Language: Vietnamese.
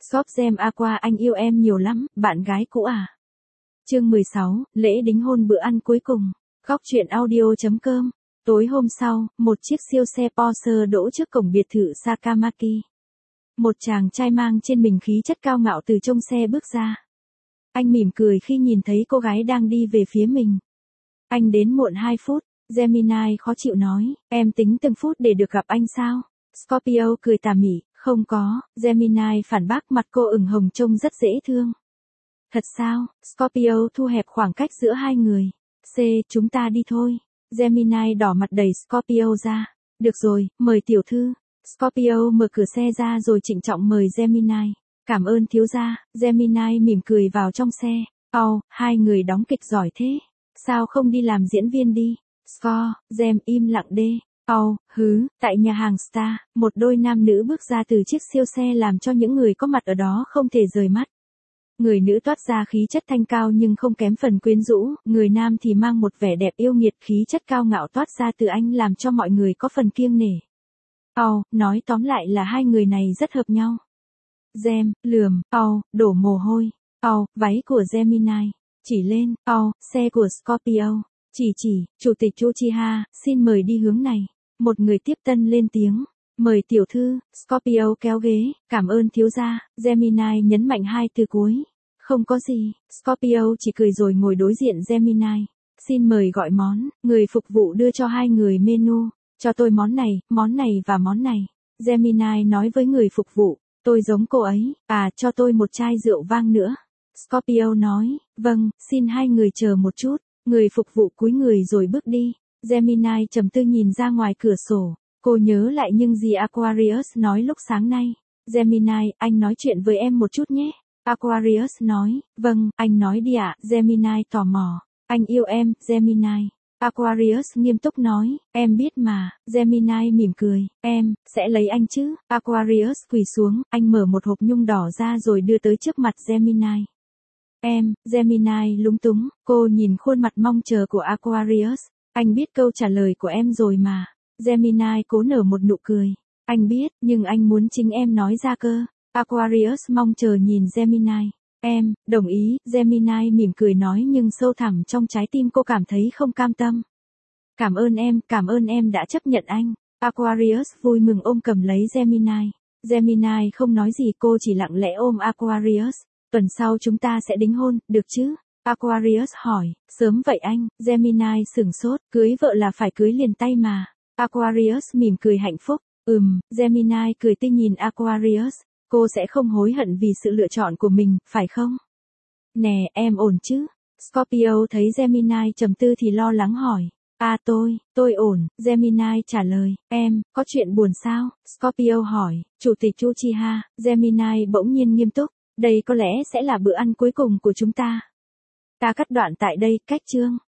Shop Gem Aqua anh yêu em nhiều lắm, bạn gái cũ à? Chương 16, lễ đính hôn bữa ăn cuối cùng. Góc truyện audio.com. Tối hôm sau, một chiếc siêu xe Porsche đỗ trước cổng biệt thự Sakamaki. Một chàng trai mang trên mình khí chất cao ngạo từ trong xe bước ra. Anh mỉm cười khi nhìn thấy cô gái đang đi về phía mình. Anh đến muộn 2 phút, Gemini khó chịu nói, em tính từng phút để được gặp anh sao? Scorpio cười tà mị, không có, Gemini phản bác, mặt cô ửng hồng trông rất dễ thương. Thật sao? Scorpio thu hẹp khoảng cách giữa hai người. Chúng ta đi thôi. Gemini đỏ mặt đẩy Scorpio ra. Được rồi, mời tiểu thư. Scorpio mở cửa xe ra rồi trịnh trọng mời Gemini. Cảm ơn thiếu gia. Gemini mỉm cười vào trong xe. Hai người đóng kịch giỏi thế. Sao không đi làm diễn viên đi? Gem im lặng đê. Tại nhà hàng Star, một đôi nam nữ bước ra từ chiếc siêu xe làm cho những người có mặt ở đó không thể rời mắt. Người nữ toát ra khí chất thanh cao nhưng không kém phần quyến rũ, người nam thì mang một vẻ đẹp yêu nghiệt, khí chất cao ngạo toát ra từ anh làm cho mọi người có phần kiêng nể. Nói tóm lại là hai người này rất hợp nhau. Gem, lườm, đổ mồ hôi. Váy của Gemini, chỉ lên, xe của Scorpio, chỉ, chủ tịch Uchiha, xin mời đi hướng này. Một người tiếp tân lên tiếng. Mời tiểu thư. Scorpio kéo ghế, cảm ơn thiếu gia. Gemini nhấn mạnh hai từ cuối. Không có gì. Scorpio chỉ cười rồi ngồi đối diện Gemini. Xin mời gọi món. Người phục vụ đưa cho hai người menu. Cho tôi món này và món này. Gemini nói với người phục vụ. Tôi giống cô ấy. Cho tôi một chai rượu vang nữa. Scorpio nói. Vâng, xin hai người chờ một chút. Người phục vụ cúi người rồi bước đi. Gemini trầm tư nhìn ra ngoài cửa sổ. Cô nhớ lại những gì Aquarius nói lúc sáng nay. Gemini, anh nói chuyện với em một chút nhé. Aquarius nói, vâng, anh nói đi ạ. Gemini tò mò. Anh yêu em, Gemini. Aquarius nghiêm túc nói, em biết mà. Gemini mỉm cười, em sẽ lấy anh chứ. Aquarius quỳ xuống, anh mở một hộp nhung đỏ ra rồi đưa tới trước mặt Gemini. Gemini lúng túng, cô nhìn khuôn mặt mong chờ của Aquarius. Anh biết câu trả lời của em rồi mà. Gemini cố nở một nụ cười. Anh biết, nhưng anh muốn chính em nói ra cơ. Aquarius mong chờ nhìn Gemini. Em, đồng ý. Gemini mỉm cười nói nhưng sâu thẳm trong trái tim cô cảm thấy không cam tâm. Cảm ơn em đã chấp nhận anh. Aquarius vui mừng ôm cầm lấy Gemini. Gemini không nói gì, cô chỉ lặng lẽ ôm Aquarius. Tuần sau chúng ta sẽ đính hôn, được chứ? Aquarius hỏi, sớm vậy anh? Gemini sửng sốt, cưới vợ là phải cưới liền tay mà. Aquarius mỉm cười hạnh phúc. Gemini cười tươi nhìn Aquarius. Cô sẽ không hối hận vì sự lựa chọn của mình, phải không? Nè, em ổn chứ? Scorpio thấy Gemini trầm tư thì lo lắng hỏi. Tôi ổn. Gemini trả lời. Em, có chuyện buồn sao? Scorpio hỏi. Chủ tịch Uchiha. Gemini bỗng nhiên nghiêm túc. Đây có lẽ sẽ là bữa ăn cuối cùng của chúng ta. Ta cắt đoạn tại đây, cách chương.